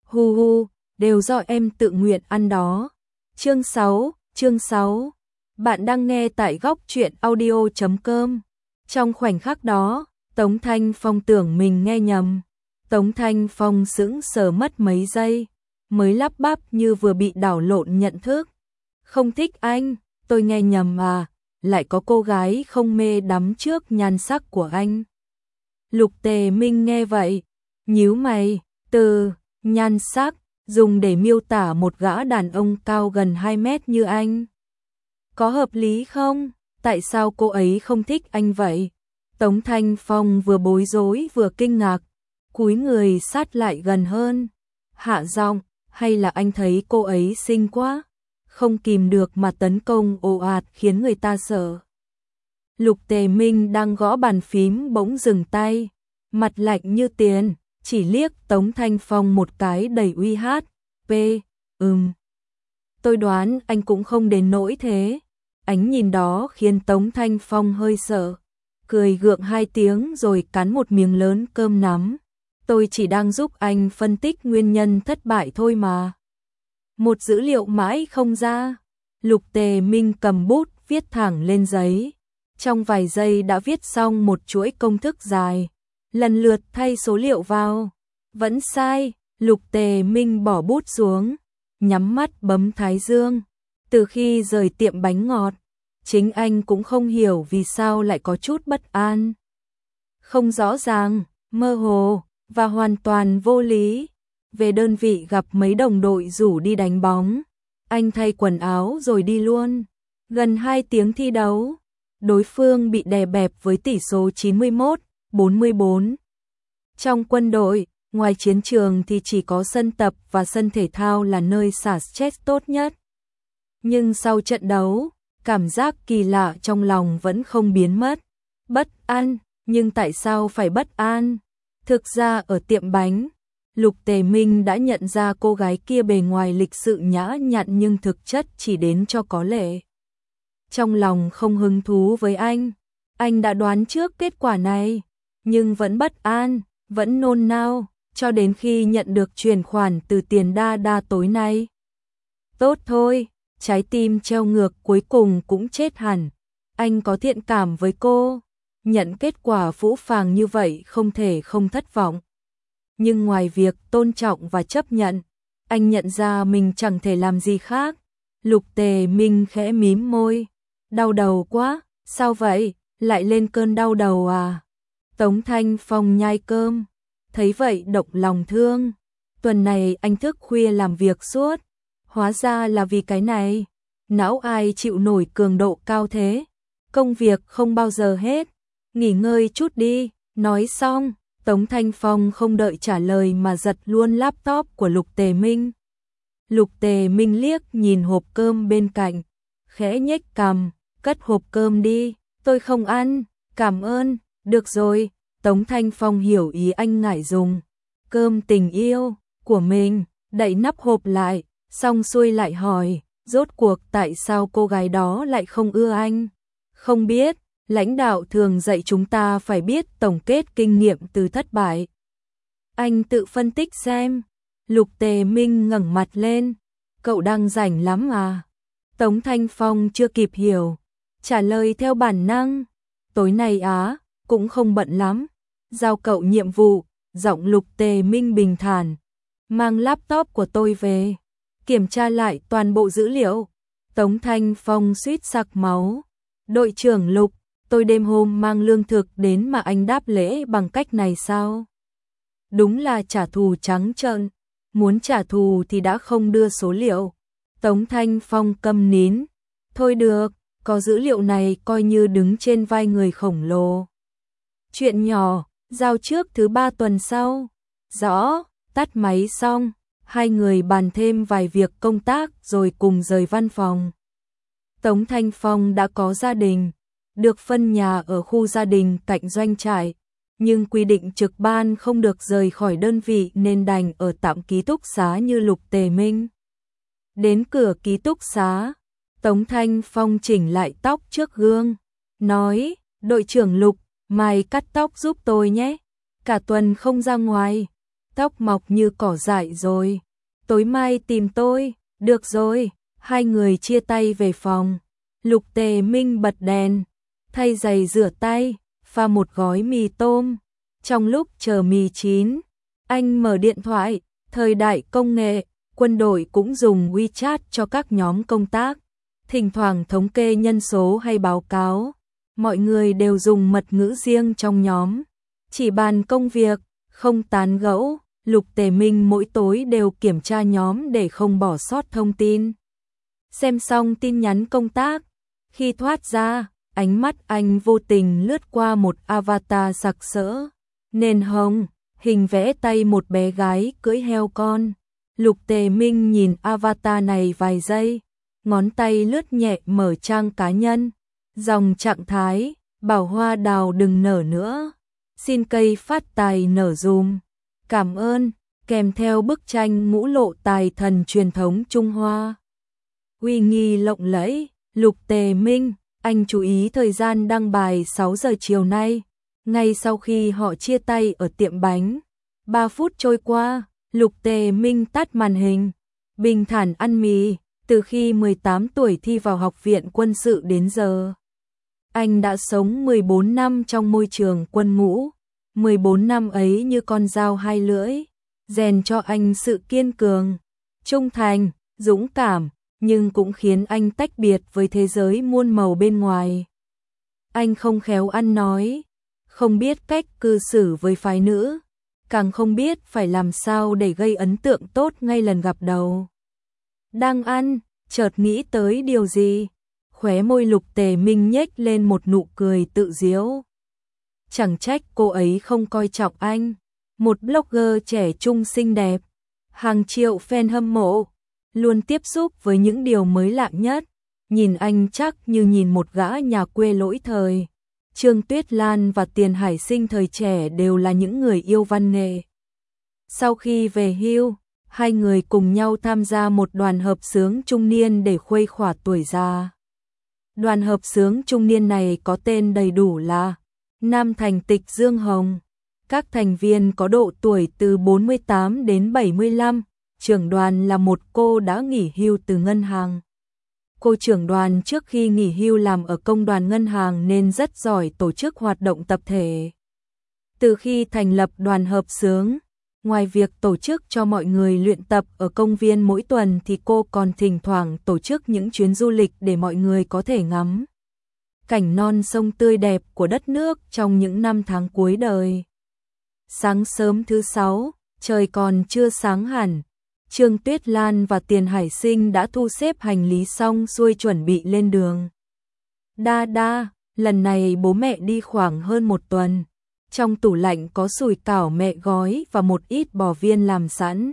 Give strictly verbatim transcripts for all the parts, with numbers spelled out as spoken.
Hu hu, đều do em tự nguyện ăn đó. Chương sáu, chương sáu. Bạn đang nghe tại góc truyện audio chấm com. Trong khoảnh khắc đó, Tống Thanh Phong tưởng mình nghe nhầm. Tống Thanh Phong sững sờ mất mấy giây, mới lắp bắp như vừa bị đảo lộn nhận thức. Không thích anh, tôi nghe nhầm à, lại có cô gái không mê đắm trước nhan sắc của anh. Lục Tề Minh nghe vậy, nhíu mày, từ nhan sắc dùng để miêu tả một gã đàn ông cao gần hai mét như anh. Có hợp lý không? Tại sao cô ấy không thích anh vậy? Tống Thanh Phong vừa bối rối vừa kinh ngạc, cúi người sát lại gần hơn. Hạ giọng, hay là anh thấy cô ấy xinh quá? Không kìm được mà tấn công ồ ạt khiến người ta sợ. Lục Tề Minh đang gõ bàn phím bỗng dừng tay, mặt lạnh như tiền, chỉ liếc Tống Thanh Phong một cái đầy uy hát. P, ừm. Tôi đoán anh cũng không đến nỗi thế. Ánh nhìn đó khiến Tống Thanh Phong hơi sợ, cười gượng hai tiếng rồi cắn một miếng lớn cơm nắm. Tôi chỉ đang giúp anh phân tích nguyên nhân thất bại thôi mà. Một dữ liệu mãi không ra. Lục Tề Minh cầm bút viết thẳng lên giấy. Trong vài giây đã viết xong một chuỗi công thức dài, lần lượt thay số liệu vào. Vẫn sai. Lục Tề Minh bỏ bút xuống, nhắm mắt bấm thái dương. Từ khi rời tiệm bánh ngọt, chính anh cũng không hiểu vì sao lại có chút bất an. Không rõ ràng, mơ hồ và hoàn toàn vô lý. Về đơn vị gặp mấy đồng đội rủ đi đánh bóng, anh thay quần áo rồi đi luôn. Gần hai tiếng thi đấu, đối phương bị đè bẹp với tỷ số chín mươi mốt bốn mươi bốn. Trong quân đội, ngoài chiến trường thì chỉ có sân tập và sân thể thao là nơi xả stress tốt nhất. Nhưng sau trận đấu, cảm giác kỳ lạ trong lòng vẫn không biến mất. Bất an, nhưng tại sao phải bất an? Thực ra ở tiệm bánh, Lục Tề Minh đã nhận ra cô gái kia bề ngoài lịch sự nhã nhặn nhưng thực chất chỉ đến cho có lệ. Trong lòng không hứng thú với anh, anh đã đoán trước kết quả này, nhưng vẫn bất an, vẫn nôn nao, cho đến khi nhận được chuyển khoản từ tiền đa đa tối nay. Tốt thôi, trái tim treo ngược cuối cùng cũng chết hẳn. Anh có thiện cảm với cô, nhận kết quả phũ phàng như vậy không thể không thất vọng. Nhưng ngoài việc tôn trọng và chấp nhận, anh nhận ra mình chẳng thể làm gì khác. Lục Tề Minh khẽ mím môi. Đau đầu quá, sao vậy, lại lên cơn đau đầu à? Tống Thanh Phong nhai cơm, thấy vậy động lòng thương. Tuần này anh thức khuya làm việc suốt, hóa ra là vì cái này. Não ai chịu nổi cường độ cao thế, công việc không bao giờ hết, nghỉ ngơi chút đi. Nói xong, Tống Thanh Phong không đợi trả lời mà giật luôn laptop của Lục Tề Minh. Lục Tề Minh liếc nhìn hộp cơm bên cạnh, khẽ nhếch cằm, cất hộp cơm đi, tôi không ăn, cảm ơn. Được rồi, Tống Thanh Phong hiểu ý anh ngại dùng cơm tình yêu của mình, đậy nắp hộp lại, xong xuôi lại hỏi, rốt cuộc tại sao cô gái đó lại không ưa anh? Không biết, lãnh đạo thường dạy chúng ta phải biết tổng kết kinh nghiệm từ thất bại. Anh tự phân tích xem. Lục Tề Minh ngẩng mặt lên, cậu đang rảnh lắm à? Tống Thanh Phong chưa kịp hiểu, trả lời theo bản năng, tối nay á, cũng không bận lắm, giao cậu nhiệm vụ. Giọng Lục Tề Minh bình thản, mang laptop của tôi về, kiểm tra lại toàn bộ dữ liệu. Tống Thanh Phong suýt sặc máu. Đội trưởng Lục, tôi đêm hôm mang lương thực đến mà anh đáp lễ bằng cách này sao? Đúng là trả thù trắng trợn, muốn trả thù thì đã không đưa số liệu. Tống Thanh Phong câm nín, thôi được, có dữ liệu này coi như đứng trên vai người khổng lồ. Chuyện nhỏ, giao trước thứ ba tuần sau. Rõ, tắt máy xong, hai người bàn thêm vài việc công tác rồi cùng rời văn phòng. Tống Thanh Phong đã có gia đình, được phân nhà ở khu gia đình cạnh doanh trại, nhưng quy định trực ban không được rời khỏi đơn vị nên đành ở tạm ký túc xá như Lục Tề Minh. Đến cửa ký túc xá, Tống Thanh Phong chỉnh lại tóc trước gương, nói, đội trưởng Lục, mai cắt tóc giúp tôi nhé, cả tuần không ra ngoài. tóc mọc như cỏ dại rồi. Tối mai tìm tôi, được rồi. Hai người chia tay về phòng. Lục Tề Minh bật đèn, thay giày rửa tay, pha một gói mì tôm. Trong lúc chờ mì chín, anh mở điện thoại, thời đại công nghệ, quân đội cũng dùng WeChat cho các nhóm công tác. Thỉnh thoảng thống kê nhân số hay báo cáo, mọi người đều dùng mật ngữ riêng trong nhóm. Chỉ bàn công việc, không tán gẫu, Lục Tề Minh mỗi tối đều kiểm tra nhóm để không bỏ sót thông tin. Xem xong tin nhắn công tác, khi thoát ra, ánh mắt anh vô tình lướt qua một avatar sặc sỡ, nền hồng, hình vẽ tay một bé gái cưỡi heo con. Lục Tề Minh nhìn avatar này vài giây, ngón tay lướt nhẹ mở trang cá nhân, dòng trạng thái, bảo hoa đào đừng nở nữa, xin cây phát tài nở dùm, cảm ơn, kèm theo bức tranh ngũ lộ tài thần truyền thống Trung Hoa. Uy nghi lộng lẫy, Lục Tề Minh, anh chú ý thời gian đăng bài sáu giờ chiều nay, ngay sau khi họ chia tay ở tiệm bánh. ba phút trôi qua, Lục Tề Minh tắt màn hình, bình thản ăn mì, từ khi mười tám tuổi thi vào học viện quân sự đến giờ. Anh đã sống mười bốn năm trong môi trường quân ngũ, mười bốn năm ấy như con dao hai lưỡi, rèn cho anh sự kiên cường, trung thành, dũng cảm, nhưng cũng khiến anh tách biệt với thế giới muôn màu bên ngoài. Anh không khéo ăn nói, không biết cách cư xử với phái nữ, càng không biết phải làm sao để gây ấn tượng tốt ngay lần gặp đầu. Đang ăn, chợt nghĩ tới điều gì, khóe môi Lục Tề Minh nhếch lên một nụ cười tự giễu. Chẳng trách cô ấy không coi trọng anh, một blogger trẻ trung xinh đẹp, hàng triệu fan hâm mộ, luôn tiếp xúc với những điều mới lạ nhất, nhìn anh chắc như nhìn một gã nhà quê lỗi thời. Trương Tuyết Lan và Tiền Hải Sinh thời trẻ đều là những người yêu văn nghệ. Sau khi về hưu, hai người cùng nhau tham gia một đoàn hợp xướng trung niên để khuây khỏa tuổi già. Đoàn hợp xướng trung niên này có tên đầy đủ là Nam Thành Tịch Dương Hồng. Các thành viên có độ tuổi từ bốn mươi tám đến bảy mươi lăm, trưởng đoàn là một cô đã nghỉ hưu từ ngân hàng. Cô trưởng đoàn trước khi nghỉ hưu làm ở công đoàn ngân hàng nên rất giỏi tổ chức hoạt động tập thể. Từ khi thành lập đoàn hợp xướng, ngoài việc tổ chức cho mọi người luyện tập ở công viên mỗi tuần thì cô còn thỉnh thoảng tổ chức những chuyến du lịch để mọi người có thể ngắm cảnh non sông tươi đẹp của đất nước trong những năm tháng cuối đời. Sáng sớm thứ sáu, trời còn chưa sáng hẳn, Trương Tuyết Lan và Tiền Hải Sinh đã thu xếp hành lý xong xuôi chuẩn bị lên đường. Đa đa, lần này bố mẹ đi khoảng hơn một tuần. Trong tủ lạnh có sủi cảo mẹ gói và một ít bò viên làm sẵn.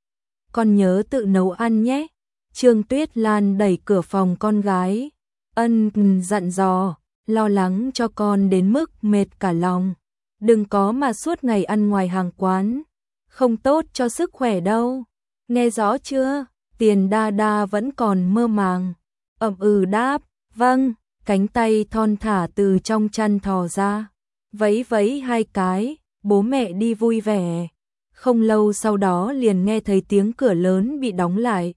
Con nhớ tự nấu ăn nhé. Trương Tuyết Lan đẩy cửa phòng con gái, ân dặn dò, lo lắng cho con đến mức mệt cả lòng. Đừng có mà suốt ngày ăn ngoài hàng quán, không tốt cho sức khỏe đâu. Nghe rõ chưa? Tiền đa đa vẫn còn mơ màng. Ậm ừ đáp, vâng, cánh tay thon thả từ trong chăn thò ra. Vẫy vẫy hai cái, bố mẹ đi vui vẻ. Không lâu sau đó liền nghe thấy tiếng cửa lớn bị đóng lại.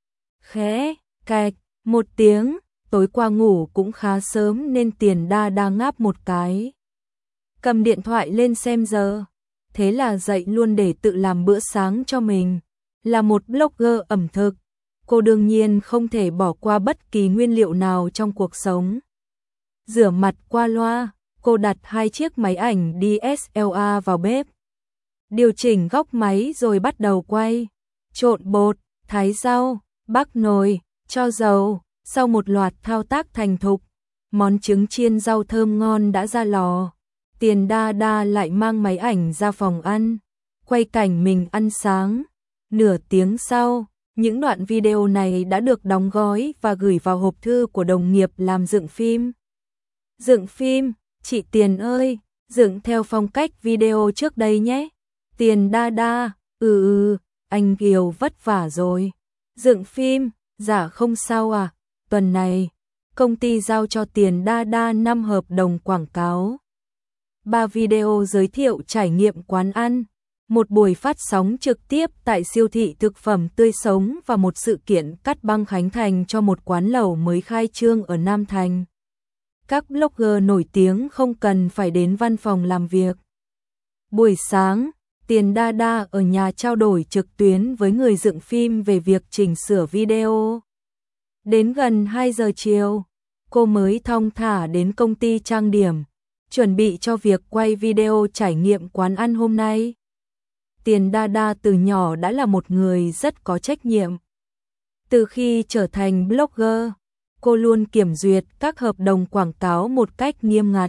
Khẽ, cạch, một tiếng, tối qua ngủ cũng khá sớm nên Tiền đa đa ngáp một cái. Cầm điện thoại lên xem giờ, thế là dậy luôn để tự làm bữa sáng cho mình. Là một blogger ẩm thực, cô đương nhiên không thể bỏ qua bất kỳ nguyên liệu nào trong cuộc sống. Rửa mặt qua loa, cô đặt hai chiếc máy ảnh đê ét lờ rờ vào bếp. Điều chỉnh góc máy rồi bắt đầu quay. Trộn bột, thái rau, bắc nồi, cho dầu. Sau một loạt thao tác thành thục, món trứng chiên rau thơm ngon đã ra lò. Tiền đa đa lại mang máy ảnh ra phòng ăn, quay cảnh mình ăn sáng. Nửa tiếng sau, những đoạn video này đã được đóng gói và gửi vào hộp thư của đồng nghiệp làm dựng phim. Dựng phim, chị Tiền ơi, dựng theo phong cách video trước đây nhé. Tiền đa đa, ừ ừ, anh Kiều vất vả rồi. Dựng phim, dạ không sao à, tuần này, công ty giao cho Tiền đa đa năm hợp đồng quảng cáo. Ba video giới thiệu trải nghiệm quán ăn. một buổi phát sóng trực tiếp tại siêu thị thực phẩm tươi sống và một sự kiện cắt băng khánh thành cho một quán lẩu mới khai trương ở Nam Thành. Các blogger nổi tiếng không cần phải đến văn phòng làm việc. Buổi sáng, Tiền Đa Đa ở nhà trao đổi trực tuyến với người dựng phim về việc chỉnh sửa video. Đến gần hai giờ chiều, cô mới thong thả đến công ty trang điểm, chuẩn bị cho việc quay video trải nghiệm quán ăn hôm nay. Tiền Đa Đa từ nhỏ đã là một người rất có trách nhiệm. Từ khi trở thành blogger, cô luôn kiểm duyệt các hợp đồng quảng cáo một cách nghiêm ngặt.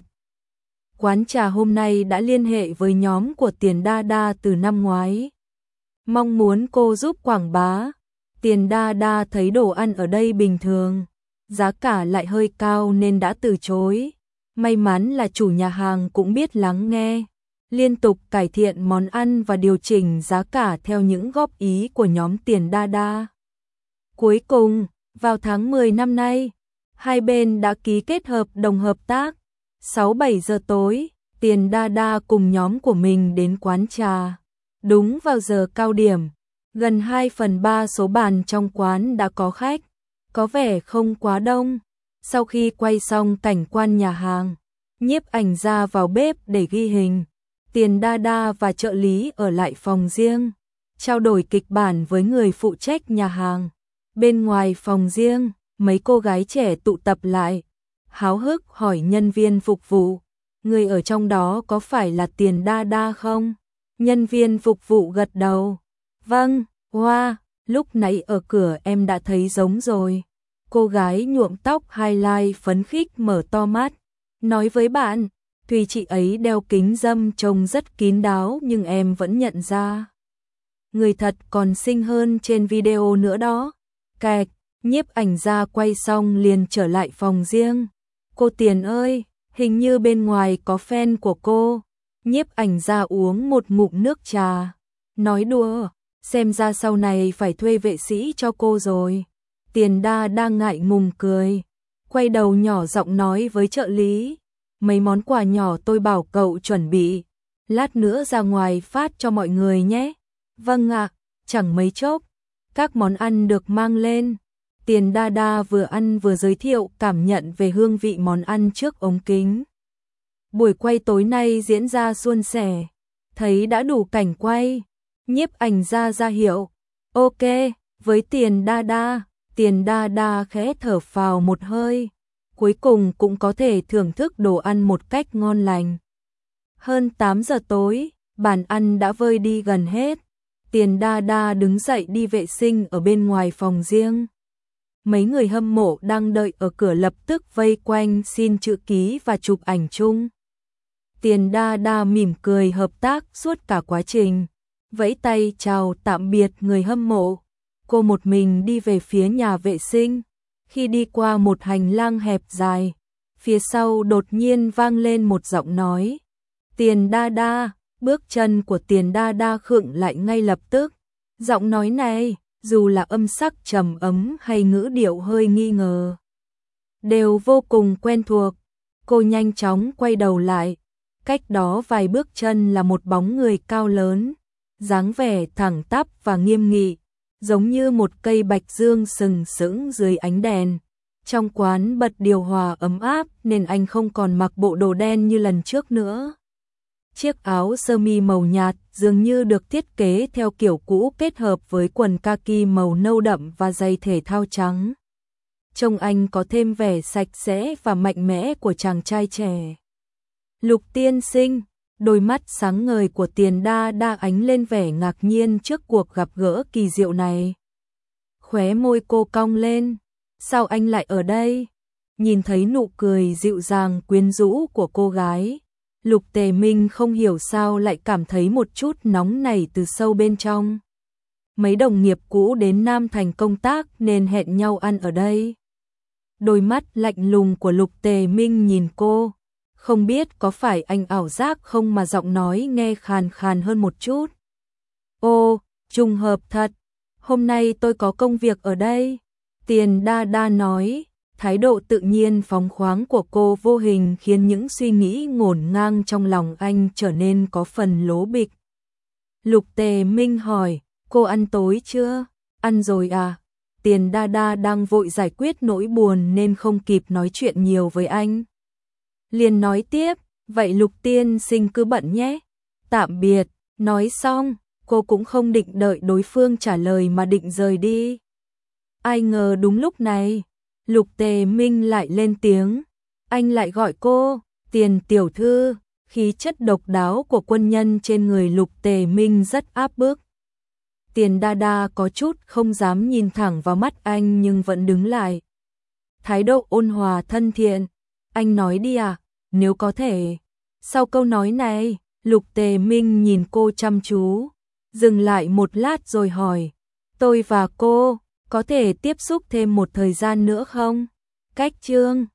Quán trà hôm nay đã liên hệ với nhóm của Tiền Đa Đa từ năm ngoái, mong muốn cô giúp quảng bá. Tiền Đa Đa thấy đồ ăn ở đây bình thường, giá cả lại hơi cao nên đã từ chối. May mắn là chủ nhà hàng cũng biết lắng nghe, liên tục cải thiện món ăn và điều chỉnh giá cả theo những góp ý của nhóm Tiền Đa Đa. Cuối cùng, vào tháng mười năm nay, hai bên đã ký kết hợp đồng hợp tác. sáu bảy giờ tối, Tiền Đa Đa cùng nhóm của mình đến quán trà. Đúng vào giờ cao điểm, gần hai phần ba số bàn trong quán đã có khách, có vẻ không quá đông. Sau khi quay xong cảnh quan nhà hàng, nhiếp ảnh ra vào bếp để ghi hình. Tiền Đa Đa và trợ lý ở lại phòng riêng, trao đổi kịch bản với người phụ trách nhà hàng. Bên ngoài phòng riêng, mấy cô gái trẻ tụ tập lại, háo hức hỏi nhân viên phục vụ, người ở trong đó có phải là Tiền Đa Đa không? Nhân viên phục vụ gật đầu. Vâng, hoa, lúc nãy ở cửa em đã thấy giống rồi. Cô gái nhuộm tóc highlight phấn khích mở to mắt, nói với bạn, tuy chị ấy đeo kính râm trông rất kín đáo nhưng em vẫn nhận ra. Người thật còn xinh hơn trên video nữa đó. Kẹt, nhiếp ảnh ra quay xong liền trở lại phòng riêng. Cô Tiền ơi, hình như bên ngoài có fan của cô. Nhiếp ảnh ra uống một ngụm nước trà, nói đùa, xem ra sau này phải thuê vệ sĩ cho cô rồi. Tiền Đa đang ngại ngùng cười, quay đầu nhỏ giọng nói với trợ lý, mấy món quà nhỏ tôi bảo cậu chuẩn bị, lát nữa ra ngoài phát cho mọi người nhé. Vâng ạ, chẳng mấy chốc, các món ăn được mang lên. Tiền Đa Đa vừa ăn vừa giới thiệu cảm nhận về hương vị món ăn trước ống kính. Buổi quay tối nay diễn ra suôn sẻ, thấy đã đủ cảnh quay, nhiếp ảnh ra ra hiệu, ok, với Tiền Đa Đa. Tiền Đa Đa khẽ thở phào một hơi, cuối cùng cũng có thể thưởng thức đồ ăn một cách ngon lành. Hơn tám giờ tối, bàn ăn đã vơi đi gần hết. Tiền Đa Đa đứng dậy đi vệ sinh ở bên ngoài phòng riêng. Mấy người hâm mộ đang đợi ở cửa lập tức vây quanh xin chữ ký và chụp ảnh chung. Tiền Đa Đa mỉm cười hợp tác suốt cả quá trình, vẫy tay chào tạm biệt người hâm mộ. Cô một mình đi về phía nhà vệ sinh. Khi đi qua một hành lang hẹp dài, phía sau đột nhiên vang lên một giọng nói. Tiền Đa Đa, bước chân của Tiền Đa Đa khựng lại ngay lập tức. Giọng nói này, dù là âm sắc trầm ấm hay ngữ điệu hơi nghi ngờ, đều vô cùng quen thuộc. Cô nhanh chóng quay đầu lại. Cách đó vài bước chân là một bóng người cao lớn, dáng vẻ thẳng tắp và nghiêm nghị, giống như một cây bạch dương sừng sững dưới ánh đèn. Trong quán bật điều hòa ấm áp nên anh không còn mặc bộ đồ đen như lần trước nữa. Chiếc áo sơ mi màu nhạt dường như được thiết kế theo kiểu cũ kết hợp với quần kaki màu nâu đậm và giày thể thao trắng. Trông anh có thêm vẻ sạch sẽ và mạnh mẽ của chàng trai trẻ. Lục tiên sinh, đôi mắt sáng ngời của Tiền Đa Đa ánh lên vẻ ngạc nhiên trước cuộc gặp gỡ kỳ diệu này. Khóe môi cô cong lên, sao anh lại ở đây? Nhìn thấy nụ cười dịu dàng quyến rũ của cô gái, Lục Tề Minh không hiểu sao lại cảm thấy một chút nóng nảy từ sâu bên trong. Mấy đồng nghiệp cũ đến Nam Thành công tác nên hẹn nhau ăn ở đây. Đôi mắt lạnh lùng của Lục Tề Minh nhìn cô, không biết có phải anh ảo giác không mà giọng nói nghe khàn khàn hơn một chút. Ô, trùng hợp thật, hôm nay tôi có công việc ở đây. Tiền Đa Đa nói, thái độ tự nhiên phóng khoáng của cô vô hình khiến những suy nghĩ ngổn ngang trong lòng anh trở nên có phần lố bịch. Lục Tề Minh hỏi, cô ăn tối chưa? Ăn rồi à? Tiền Đa Đa đang vội giải quyết nỗi buồn nên không kịp nói chuyện nhiều với anh. Liền nói tiếp, vậy Lục tiên sinh cứ bận nhé. Tạm biệt, nói xong, cô cũng không định đợi đối phương trả lời mà định rời đi. Ai ngờ đúng lúc này, Lục Tề Minh lại lên tiếng. Anh lại gọi cô, Tiền tiểu thư. Khí chất độc đáo của quân nhân trên người Lục Tề Minh rất áp bức. Tiền Đa Đa có chút không dám nhìn thẳng vào mắt anh nhưng vẫn đứng lại. Thái độ ôn hòa thân thiện. Anh nói đi à, nếu có thể. Sau câu nói này, Lục Tề Minh nhìn cô chăm chú, dừng lại một lát rồi hỏi, tôi và cô có thể tiếp xúc thêm một thời gian nữa không? Cách chương